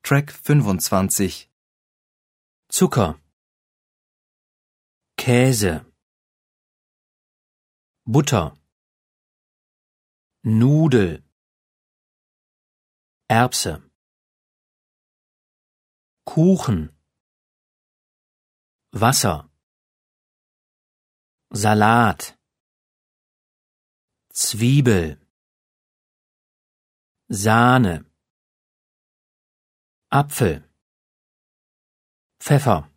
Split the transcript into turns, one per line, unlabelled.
Track 25.
Zucker, Käse, Butter, Nudel, Erbse, Kuchen, Wasser, Salat, Zwiebel, Sahne, Apfel, Pfeffer.